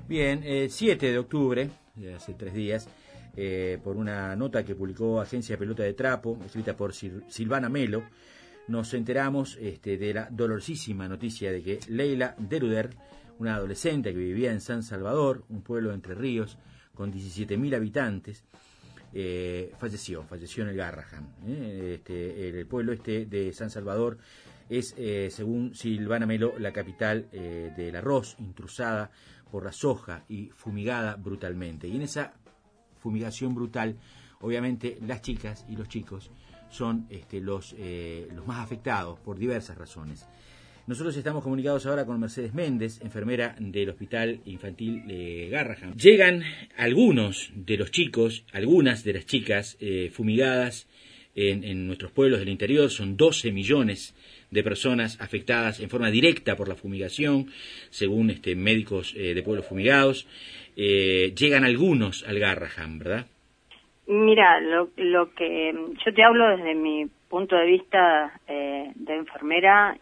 Bien, 7 de octubre, de hace 3 días, por una nota que publicó Agencia Pelota de Trapo, escrita por Silvana Melo, nos enteramos de la dolorosísima noticia de que Leila Deruder, una adolescente que vivía en San Salvador, un pueblo de Entre Ríos, con 17.000 habitantes, falleció en el Garrahan. El pueblo de San Salvador es, según Silvana Melo, la capital del arroz, intrusada por la soja y fumigada brutalmente. Y en esa fumigación brutal, obviamente, las chicas y los chicos son los más afectados por diversas razones. Nosotros estamos comunicados ahora con Mercedes Méndez, enfermera del Hospital Infantil Garrahan. Llegan algunos de los chicos, algunas de las chicas fumigadas en nuestros pueblos del interior. Son 12 millones de personas afectadas en forma directa por la fumigación, según médicos de pueblos fumigados. Llegan algunos al Garrahan, ¿verdad? Mira, lo que yo te hablo desde mi punto de vista de enfermera,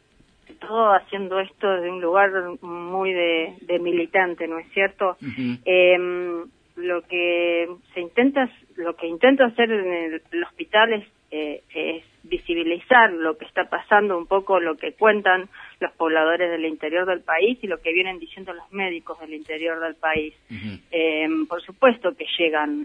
todo haciendo esto desde un lugar muy de militante, ¿no es cierto? Uh-huh. Lo que intento hacer en el hospital es visibilizar lo que está pasando, un poco lo que cuentan los pobladores del interior del país y lo que vienen diciendo los médicos del interior del país. Uh-huh. Por supuesto que llegan,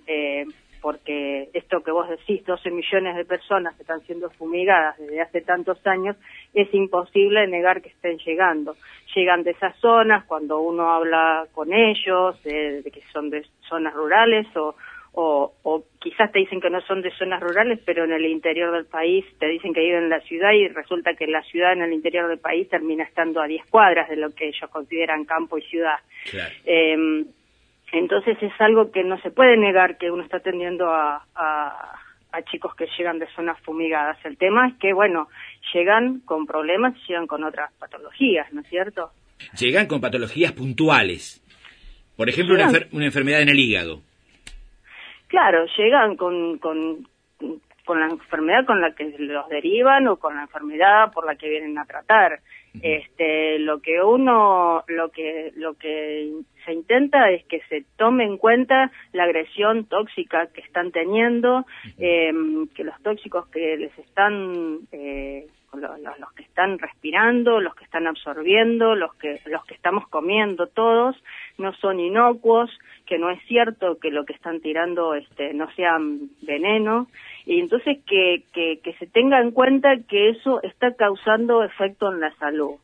porque esto que vos decís, 12 millones de personas que están siendo fumigadas desde hace tantos años, es imposible negar que estén llegando. Llegan de esas zonas, cuando uno habla con ellos, de que son de zonas rurales o quizás te dicen que no son de zonas rurales, pero en el interior del país te dicen que viven en la ciudad y resulta que la ciudad en el interior del país termina estando a 10 cuadras de lo que ellos consideran campo y ciudad. Claro. Entonces es algo que no se puede negar, que uno está atendiendo a chicos que llegan de zonas fumigadas. El tema es que, bueno, llegan con problemas y llegan con otras patologías, ¿no es cierto? Llegan con patologías puntuales. Por ejemplo, una enfermedad en el hígado. Claro, llegan con la enfermedad con la que los derivan o con la enfermedad por la que vienen a tratar. Lo que se intenta es que se tome en cuenta la agresión tóxica que están teniendo, que los tóxicos que les están los que están respirando, los que están absorbiendo, los que estamos comiendo todos, no son inocuos, que no es cierto que lo que están tirando no sea veneno, y entonces que se tenga en cuenta que eso está causando efecto en la salud.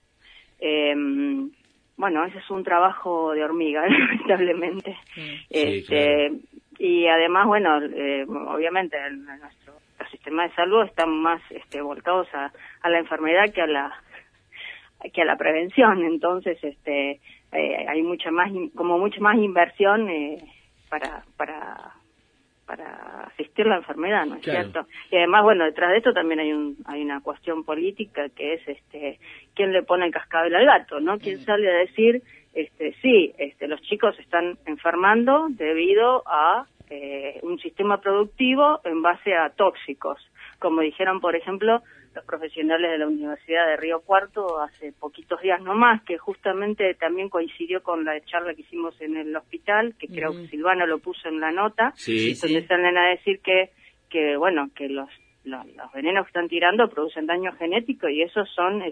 Bueno, ese es un trabajo de hormiga, lamentablemente. Sí, claro. Y además, bueno, obviamente nuestro sistema de salud están más volcados a la enfermedad que a la prevención. Entonces, hay mucha más inversión para asistir la enfermedad, ¿no es cierto? Y además, bueno, detrás de esto también hay una cuestión política que es quién le pone el cascabel al gato, ¿no? Quién sale a decir sí, los chicos están enfermando debido a un sistema productivo en base a tóxicos, como dijeron, por ejemplo, los profesionales de la Universidad de Río Cuarto hace poquitos días nomás, que justamente también coincidió con la charla que hicimos en el hospital, que creo que Silvana lo puso en la nota, donde salen a decir que los venenos que están tirando producen daño genético y eso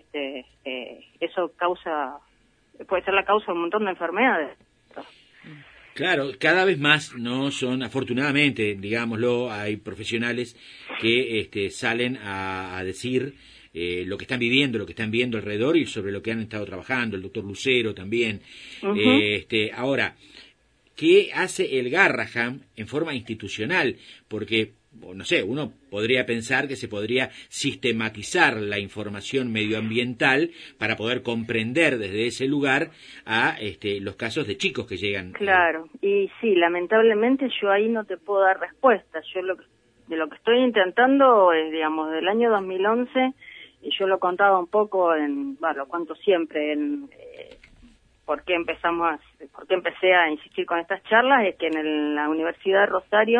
puede ser la causa de un montón de enfermedades. Claro, cada vez más no son, afortunadamente, digámoslo, hay profesionales que salen a decir lo que están viviendo, lo que están viendo alrededor y sobre lo que han estado trabajando, el doctor Lucero también. Uh-huh. Ahora, ¿qué hace el Garrahan en forma institucional? Porque, no sé, uno podría pensar que se podría sistematizar la información medioambiental para poder comprender desde ese lugar a los casos de chicos que llegan. Claro, y sí, lamentablemente yo ahí no te puedo dar respuesta. Yo de lo que estoy intentando es, digamos, del año 2011, y yo lo contaba un poco lo cuento siempre por qué empecé a insistir con estas charlas, es que en la Universidad de Rosario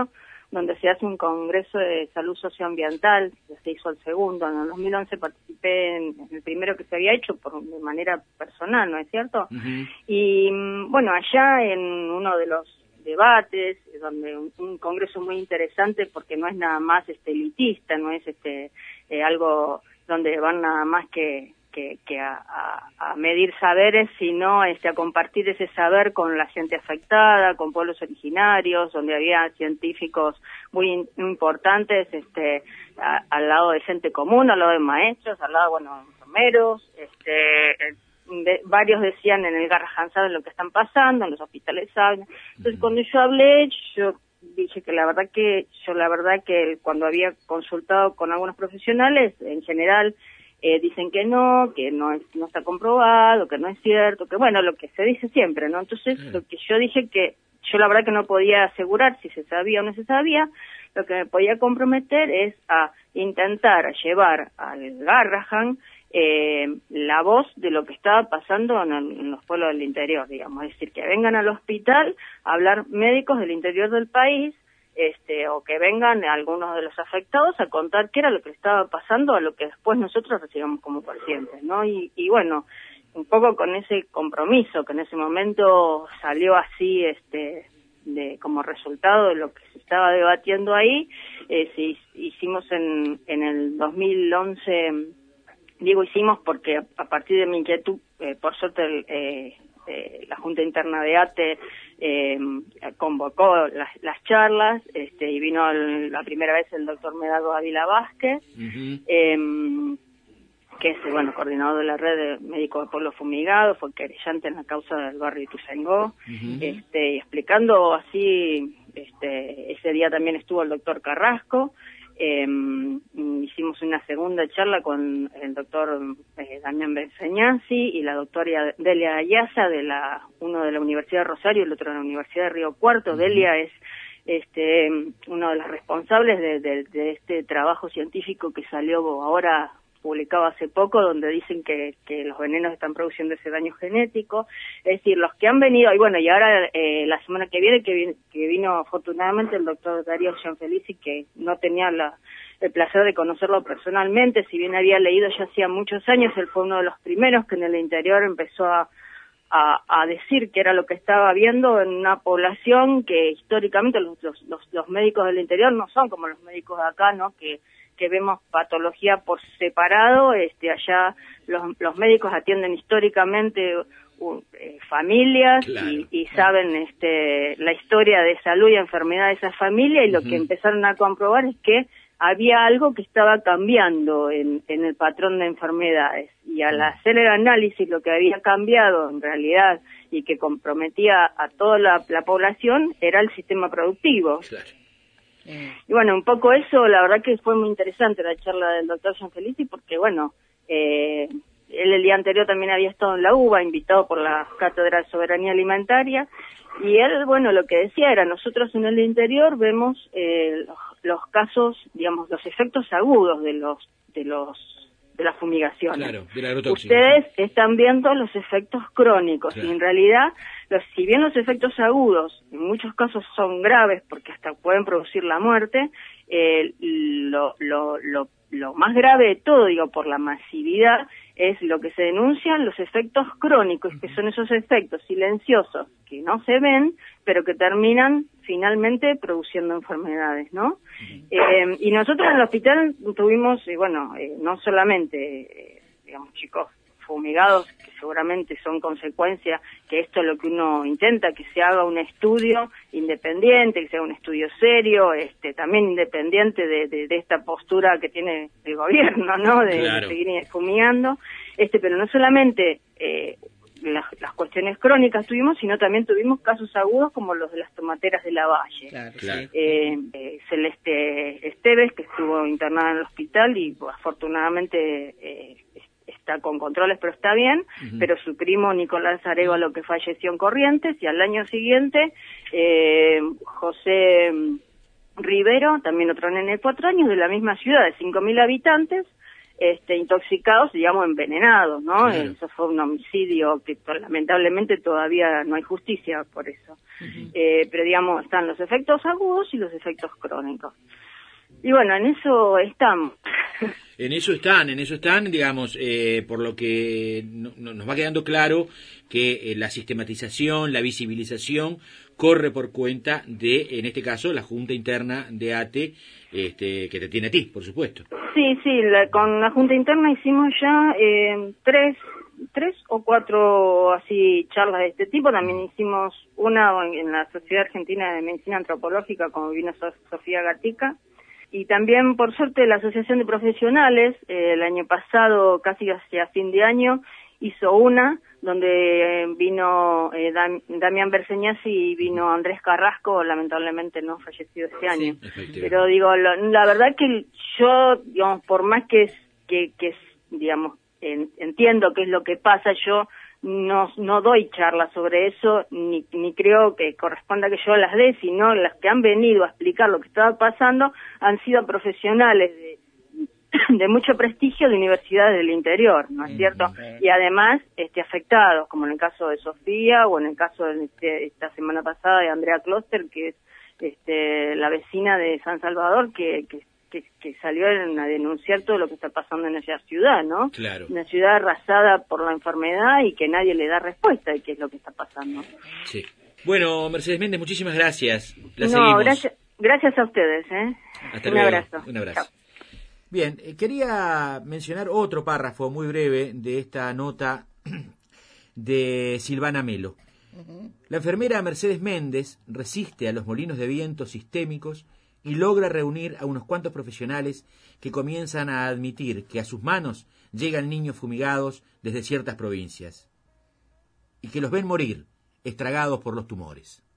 donde se hace un congreso de salud socioambiental, que se hizo el segundo. En el 2011 participé en el primero que se había hecho de manera personal, ¿no es cierto? Y bueno, allá en uno de los debates, donde un congreso muy interesante, porque no es nada más elitista, no es algo donde van nada más que a medir saberes, sino a compartir ese saber con la gente afectada, con pueblos originarios, donde había científicos muy importantes, al lado de gente común, al lado de maestros, al lado, bueno, de enfermeros, varios decían en el Garrahan saben lo que están pasando, en los hospitales saben. Entonces, cuando yo hablé, yo dije que la verdad que cuando había consultado con algunos profesionales, en general, dicen que no está comprobado, que no es cierto, que bueno, lo que se dice siempre, ¿no? Entonces, lo que yo dije que yo la verdad que no podía asegurar si se sabía o no se sabía, lo que me podía comprometer es a intentar llevar al Garrahan la voz de lo que estaba pasando en los pueblos del interior, digamos, es decir, que vengan al hospital a hablar médicos del interior del país, o que vengan algunos de los afectados a contar qué era lo que estaba pasando a lo que después nosotros recibamos como pacientes, ¿no? Y bueno, un poco con ese compromiso que en ese momento salió así, como resultado de lo que se estaba debatiendo ahí, hicimos en el 2011, digo hicimos porque a partir de mi inquietud, por suerte la Junta Interna de ATE convocó las charlas, y vino la primera vez el doctor Medardo Ávila Vázquez, que es, bueno, coordinador de la red de médicos de pueblo fumigado, fue querellante en la causa del barrio Ituzaingó, explicando así, ese día también estuvo el doctor Carrasco. Hicimos una segunda charla con el doctor Damián Benseñasi y la doctora Delia Ayaza, uno de la Universidad de Rosario y el otro de la Universidad de Río Cuarto. Delia es uno de los responsables de este trabajo científico que salió ahora, publicado hace poco, donde dicen que los venenos están produciendo ese daño genético. Es decir, los que han venido, y bueno, y ahora la semana que viene, que vino afortunadamente el doctor Darío Gianfelici, que no tenía el placer de conocerlo personalmente, si bien había leído ya hacía muchos años, él fue uno de los primeros que en el interior empezó a decir que era lo que estaba viendo en una población que históricamente los médicos del interior no son como los médicos de acá, ¿no? Que vemos patología por separado, allá los médicos atienden históricamente familias, claro, y saben la historia de salud y enfermedad de esa familia, y lo que empezaron a comprobar es que había algo que estaba cambiando en el patrón de enfermedades, y al hacer el análisis lo que había cambiado en realidad y que comprometía a toda la población era el sistema productivo. Claro. Y bueno, un poco eso, la verdad que fue muy interesante la charla del doctor Gianfelici, porque bueno, él el día anterior también había estado en la UBA, invitado por la Cátedra de Soberanía Alimentaria, y él, bueno, lo que decía era, nosotros en el interior vemos los casos, digamos, los efectos agudos de las fumigaciones. Claro, del agrotóxico. Ustedes están viendo los efectos crónicos, claro, y en realidad, si bien los efectos agudos en muchos casos son graves porque hasta pueden producir la muerte, lo más grave de todo, digo, por la masividad, es lo que se denuncian los efectos crónicos, que son esos efectos silenciosos que no se ven, pero que terminan finalmente produciendo enfermedades, ¿no? Y nosotros en el hospital tuvimos, no solamente, digamos, chicos fumigados, que seguramente son consecuencia, que esto es lo que uno intenta, que se haga un estudio independiente, que sea un estudio serio, también independiente de esta postura que tiene el gobierno, ¿no? De claro, seguir fumigando, pero no solamente las cuestiones crónicas tuvimos, sino también tuvimos casos agudos como los de las tomateras de Lavalle. Claro, claro. Celeste Esteves, que estuvo internada en el hospital y afortunadamente está con controles, pero está bien, pero su primo Nicolás Arévalo, que falleció en Corrientes, y al año siguiente José Rivero, también otro nene de 4 años, de la misma ciudad, de 5.000 habitantes, intoxicados, digamos, envenenados, ¿no? Claro. Eso fue un homicidio que lamentablemente todavía no hay justicia por eso. Pero, digamos, están los efectos agudos y los efectos crónicos. Y bueno, en eso estamos. En eso están, digamos, por lo que nos va quedando claro que la sistematización, la visibilización corre por cuenta de, en este caso, la Junta Interna de ATE, que te tiene a ti, por supuesto. Sí, con la Junta Interna hicimos ya tres o cuatro así charlas de este tipo. También hicimos una en la Sociedad Argentina de Medicina Antropológica, como vino Sofía Gatica. Y también, por suerte, la Asociación de Profesionales, el año pasado, casi hacia fin de año, hizo una, donde vino Damián Berseñasi y vino Andrés Carrasco, lamentablemente no fallecido este año. Sí, pero digo, la verdad que yo, digamos, por más que digamos, entiendo qué es lo que pasa, yo no doy charlas sobre eso, ni creo que corresponda que yo las dé, sino las que han venido a explicar lo que estaba pasando han sido profesionales de mucho prestigio de universidades del interior, ¿no es cierto? Y además afectados, como en el caso de Sofía o en el caso de esta semana pasada de Andrea Kloster, que es la vecina de San Salvador, que salió a denunciar todo lo que está pasando en esa ciudad, ¿no? Claro. Una ciudad arrasada por la enfermedad y que nadie le da respuesta de qué es lo que está pasando. Sí. Bueno, Mercedes Méndez, muchísimas gracias. Gracias a ustedes, Hasta un luego. abrazo. Un abrazo. Chao. Bien, quería mencionar otro párrafo muy breve de esta nota de Silvana Melo. La enfermera Mercedes Méndez resiste a los molinos de viento sistémicos y logra reunir a unos cuantos profesionales que comienzan a admitir que a sus manos llegan niños fumigados desde ciertas provincias y que los ven morir, estragados por los tumores.